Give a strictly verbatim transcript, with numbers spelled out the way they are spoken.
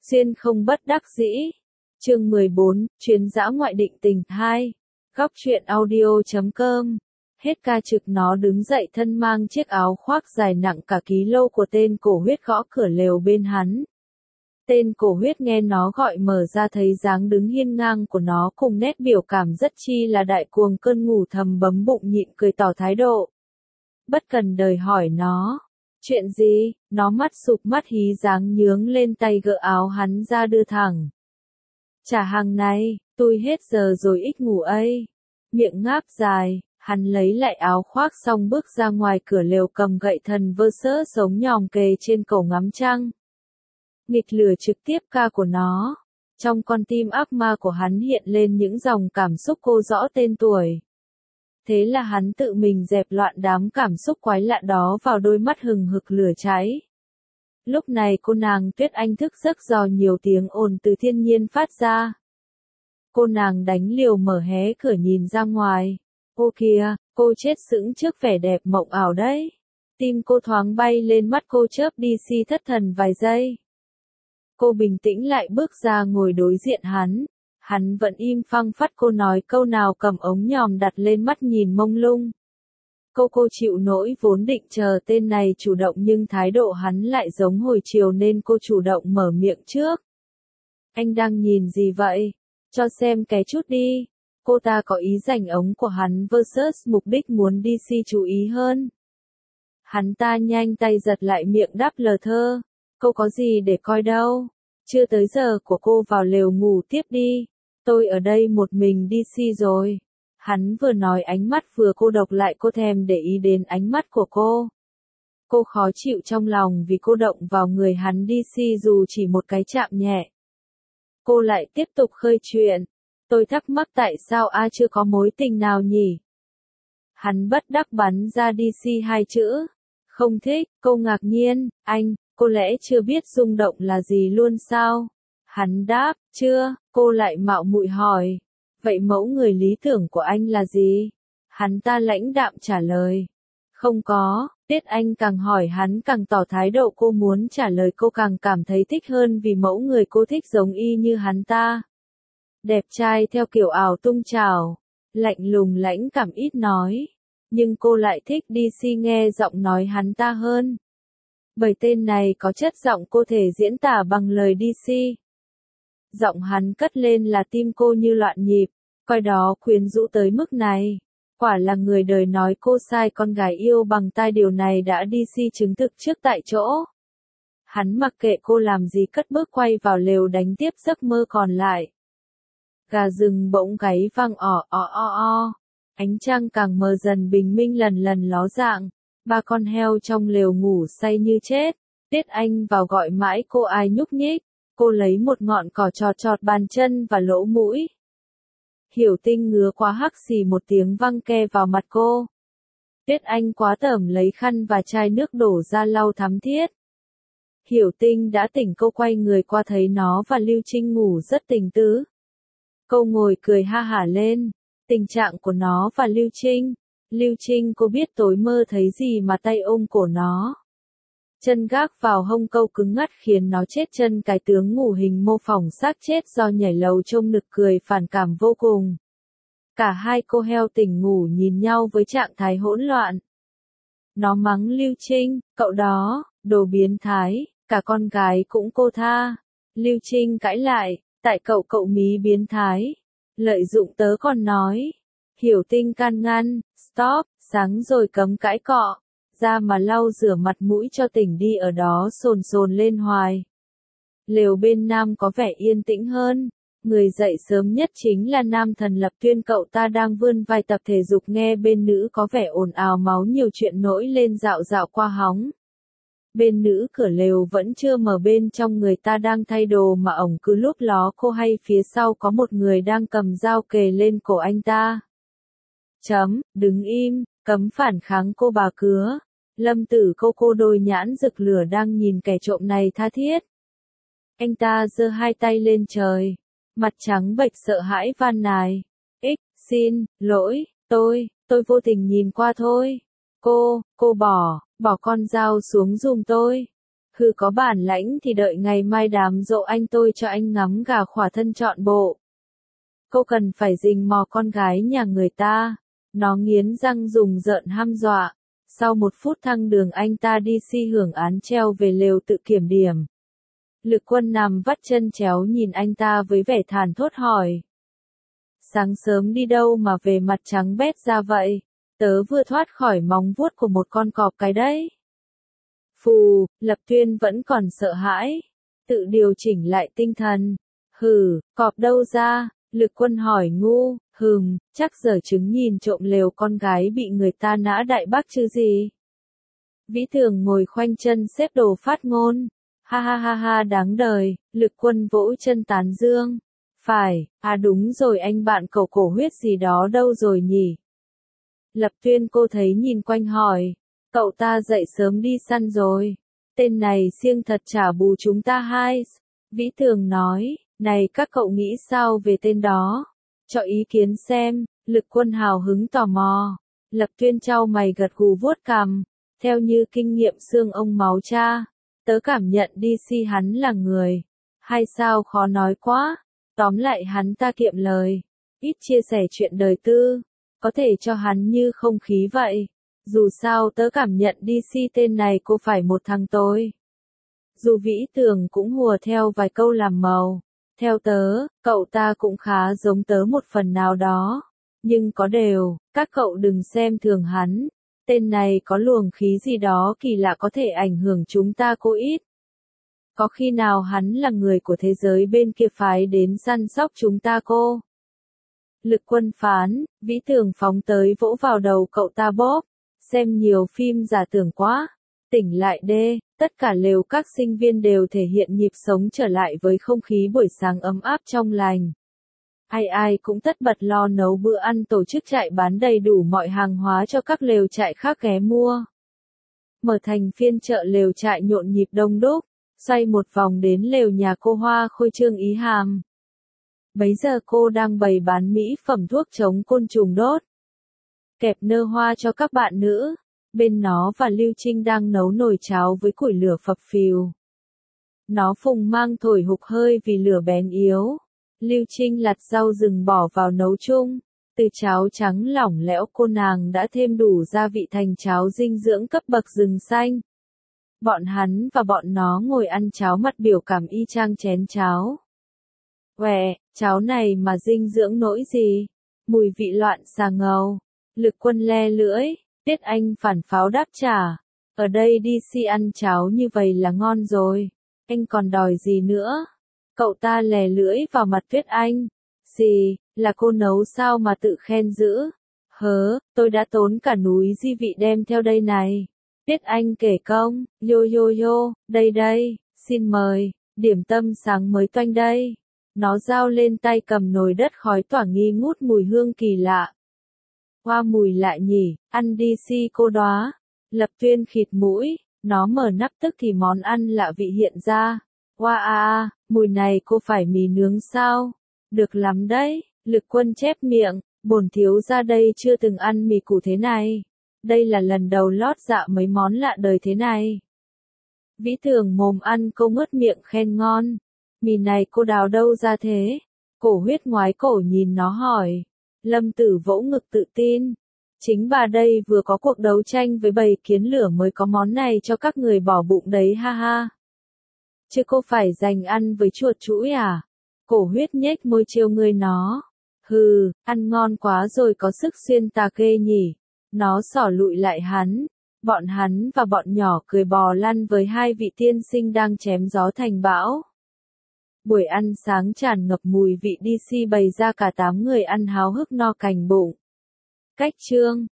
Duyên không bất đắc dĩ. Chương mười bốn, chuyến dã ngoại định tình hai. Góc truyện audio chấm com. Hết ca trực nó đứng dậy thân mang chiếc áo khoác dài nặng cả ký lô của tên cổ huyết gõ cửa lều bên hắn. Tên cổ huyết nghe nó gọi mở ra thấy dáng đứng hiên ngang của nó cùng nét biểu cảm rất chi là đại cuồng cơn ngủ thầm bấm bụng nhịn cười tỏ thái độ. Bất cần đời hỏi nó. Chuyện gì, nó mắt sụp mắt hí dáng nhướng lên tay gỡ áo hắn ra đưa thẳng. Trả hàng này, tôi hết giờ rồi ít ngủ ấy. Miệng ngáp dài, hắn lấy lại áo khoác xong bước ra ngoài cửa lều cầm gậy thần vơ sỡ sống nhòm kề trên cổ ngắm trăng. Nghịch lửa trực tiếp ca của nó. Trong con tim ác ma của hắn hiện lên những dòng cảm xúc cô rõ tên tuổi. Thế là hắn tự mình dẹp loạn đám cảm xúc quái lạ đó vào đôi mắt hừng hực lửa cháy. Lúc này cô nàng Tuyết Anh thức giấc do nhiều tiếng ồn từ thiên nhiên phát ra. Cô nàng đánh liều mở hé cửa nhìn ra ngoài. Ô kìa, cô chết sững trước vẻ đẹp mộng ảo đấy. Tim cô thoáng bay lên, mắt cô chớp đi si thất thần vài giây. Cô bình tĩnh lại bước ra ngồi đối diện hắn. Hắn vẫn im phăng phắt, cô nói câu nào cầm ống nhòm đặt lên mắt nhìn mông lung. Cô cô chịu nỗi vốn định chờ tên này chủ động nhưng thái độ hắn lại giống hồi chiều nên cô chủ động mở miệng trước. Anh đang nhìn gì vậy? Cho xem cái chút đi. Cô ta có ý giành ống của hắn versus mục đích muốn đê xê chú ý hơn. Hắn ta nhanh tay giật lại miệng đáp lờ thơ. Cô có gì để coi đâu. Chưa tới giờ của cô vào lều ngủ tiếp đi. Tôi ở đây một mình đê xê rồi. Hắn vừa nói ánh mắt vừa cô độc lại cô thèm để ý đến ánh mắt của cô. Cô khó chịu trong lòng vì cô động vào người hắn đê xê dù chỉ một cái chạm nhẹ. Cô lại tiếp tục khơi chuyện. Tôi thắc mắc tại sao A chưa có mối tình nào nhỉ? Hắn bất đắc bắn ra đê xê hai chữ. Không thích, cô ngạc nhiên, anh, cô lẽ chưa biết rung động là gì luôn sao? Hắn đáp, chưa, cô lại mạo muội hỏi. Vậy mẫu người lý tưởng của anh là gì? Hắn ta lãnh đạm trả lời. Không có, Tiết Anh càng hỏi hắn càng tỏ thái độ cô muốn trả lời cô càng cảm thấy thích hơn vì mẫu người cô thích giống y như hắn ta. Đẹp trai theo kiểu ảo tung trào, lạnh lùng lãnh cảm ít nói. Nhưng cô lại thích đê xê nghe giọng nói hắn ta hơn. Bởi tên này có chất giọng cô thể diễn tả bằng lời đê xê. Giọng hắn cất lên là tim cô như loạn nhịp, coi đó quyến rũ tới mức này. Quả là người đời nói cô sai con gái yêu bằng tai, điều này đã đê xê chứng thực trước tại chỗ. Hắn mặc kệ cô làm gì cất bước quay vào lều đánh tiếp giấc mơ còn lại. Gà rừng bỗng gáy vang ỏ o o o. Ánh trăng càng mờ dần, bình minh lần lần ló dạng. Ba con heo trong lều ngủ say như chết. Tiết Anh vào gọi mãi cô ai nhúc nhích. Cô lấy một ngọn cỏ chọt chọt bàn chân và lỗ mũi. Hiểu Tinh ngứa quá hắc xì một tiếng văng ke vào mặt cô. Tiết Anh quá tởm lấy khăn và chai nước đổ ra lau thắm thiết. Hiểu Tinh đã tỉnh, cô quay người qua thấy nó và Lưu Trinh ngủ rất tình tứ. Cô ngồi cười ha hả lên. Tình trạng của nó và Lưu Trinh. Lưu Trinh cô biết tối mơ thấy gì mà tay ôm cổ nó. Chân gác vào hông câu cứng ngắt khiến nó chết chân, cái tướng ngủ hình mô phỏng xác chết do nhảy lầu trông nực cười phản cảm vô cùng. Cả hai cô heo tỉnh ngủ nhìn nhau với trạng thái hỗn loạn. Nó mắng Lưu Trinh, cậu đó, đồ biến thái, cả con gái cũng cô tha. Lưu Trinh cãi lại, tại cậu cậu mí biến thái. Lợi dụng tớ còn nói. Hiểu Tinh can ngăn, stop, sáng rồi cấm cãi cọ. Ra mà lau rửa mặt mũi cho tỉnh đi, ở đó sồn sồn lên hoài. Lều bên Nam có vẻ yên tĩnh hơn. Người dậy sớm nhất chính là Nam Thần Lập Tuyên, cậu ta đang vươn vai tập thể dục, nghe bên nữ có vẻ ồn ào máu nhiều chuyện nổi lên dạo dạo qua hóng. Bên nữ cửa lều vẫn chưa mở, bên trong người ta đang thay đồ mà ổng cứ lúp ló cô hay phía sau có một người đang cầm dao kề lên cổ anh ta. Chấm, đứng im, cấm phản kháng cô bà cứa. Lâm Tử cô cô đôi nhãn rực lửa đang nhìn kẻ trộm này tha thiết. Anh ta giơ hai tay lên trời, mặt trắng bệch sợ hãi van nài. Ích, xin, lỗi, tôi, tôi vô tình nhìn qua thôi. Cô, cô bỏ, bỏ con dao xuống giùm tôi. Hừ, có bản lãnh thì đợi ngày mai đám dỗ anh tôi cho anh ngắm gà khỏa thân trọn bộ. Cô cần phải rình mò con gái nhà người ta. Nó nghiến răng dùng rợn hăm dọa. Sau một phút thăng đường anh ta đi si hưởng án treo về lều tự kiểm điểm. Lực Quân nằm vắt chân chéo nhìn anh ta với vẻ thản thốt hỏi. Sáng sớm đi đâu mà về mặt trắng bét ra vậy? Tớ vừa thoát khỏi móng vuốt của một con cọp cái đấy. Phù, Lập Tuyên vẫn còn sợ hãi. Tự điều chỉnh lại tinh thần. Hừ, cọp đâu ra? Lực Quân hỏi ngu. Hừm, chắc giờ chứng nhìn trộm lều con gái bị người ta nã đại bác chứ gì. Vĩ Thường ngồi khoanh chân xếp đồ phát ngôn. Ha ha ha ha, đáng đời. Lực Quân vỗ chân tán dương. Phải, à đúng rồi, anh bạn cậu cổ huyết gì đó đâu rồi nhỉ? Lập Tuyên cô thấy nhìn quanh hỏi. Cậu ta dậy sớm đi săn rồi. Tên này siêng thật trả bù chúng ta hai. Vĩ Thường nói, này các cậu nghĩ sao về tên đó? Cho ý kiến xem. Lực Quân hào hứng tò mò. Lập Tuyên trao mày gật gù vuốt cằm. Theo như kinh nghiệm xương ông máu cha, tớ cảm nhận đê xê hắn là người. Hay sao khó nói quá. Tóm lại hắn ta kiệm lời. Ít chia sẻ chuyện đời tư. Có thể cho hắn như không khí vậy. Dù sao tớ cảm nhận đê xê tên này cô phải một thằng tôi. Dù Vĩ Tường cũng hùa theo vài câu làm màu. Theo tớ, cậu ta cũng khá giống tớ một phần nào đó. Nhưng có điều, các cậu đừng xem thường hắn. Tên này có luồng khí gì đó kỳ lạ có thể ảnh hưởng chúng ta cô ít. Có khi nào hắn là người của thế giới bên kia phái đến săn sóc chúng ta cô? Lực Quân phán, Vĩ Tường phóng tới vỗ vào đầu cậu ta bóp. Xem nhiều phim giả tưởng quá. Tỉnh lại đê, tất cả lều các sinh viên đều thể hiện nhịp sống trở lại với không khí buổi sáng ấm áp trong lành. Ai ai cũng tất bật lo nấu bữa ăn, tổ chức trại bán đầy đủ mọi hàng hóa cho các lều trại khác ghé mua. Mở thành phiên chợ lều trại nhộn nhịp đông đúc, xoay một vòng đến lều nhà cô Hoa Khôi Trương Ý Hàm. Bấy giờ cô đang bày bán mỹ phẩm thuốc chống côn trùng đốt. Kẹp nơ hoa cho các bạn nữ. Bên nó và Lưu Trinh đang nấu nồi cháo với củi lửa phập phìu. Nó phùng mang thổi hục hơi vì lửa bén yếu. Lưu Trinh lặt rau rừng bỏ vào nấu chung. Từ cháo trắng lỏng lẽo cô nàng đã thêm đủ gia vị thành cháo dinh dưỡng cấp bậc rừng xanh. Bọn hắn và bọn nó ngồi ăn cháo mặt biểu cảm y chang chén cháo. Quẹ, cháo này mà dinh dưỡng nỗi gì? Mùi vị loạn xà ngầu. Lực Quân le lưỡi. Tiết Anh phản pháo đáp trả. Ở đây đi si ăn cháo như vậy là ngon rồi. Anh còn đòi gì nữa? Cậu ta lè lưỡi vào mặt Tuyết Anh. Gì, là cô nấu sao mà tự khen dữ? Hớ, tôi đã tốn cả núi di vị đem theo đây này. Tuyết Anh kể công, yo yo yo, đây đây, xin mời, điểm tâm sáng mới toanh đây. Nó giao lên tay cầm nồi đất khói tỏa nghi ngút mùi hương kỳ lạ. Hoa mùi lạ nhỉ, ăn đi si cô đóa. Lập Tuyên khịt mũi, nó mở nắp tức thì món ăn lạ vị hiện ra. Hoa a a, mùi này cô phải mì nướng sao? Được lắm đấy. Lực Quân chép miệng, bổn thiếu ra đây chưa từng ăn mì củ thế này. Đây là lần đầu lót dạ mấy món lạ đời thế này. Vĩ Thường mồm ăn câu ngớt miệng khen ngon. Mì này cô đào đâu ra thế? Cổ huyết ngoái cổ nhìn nó hỏi. Lâm Tử vỗ ngực tự tin. Chính bà đây vừa có cuộc đấu tranh với bầy kiến lửa mới có món này cho các người bỏ bụng đấy ha ha. Chứ cô phải dành ăn với chuột chũi à? Cổ huyết nhếch môi trêu người nó. Hừ, ăn ngon quá rồi có sức xuyên tà ghê nhỉ. Nó xỏ lụi lại hắn. Bọn hắn và bọn nhỏ cười bò lăn với hai vị tiên sinh đang chém gió thành bão. Buổi ăn sáng tràn ngập mùi vị đê xê bày ra cả tám người ăn háo hức no cành bụng. Cách chương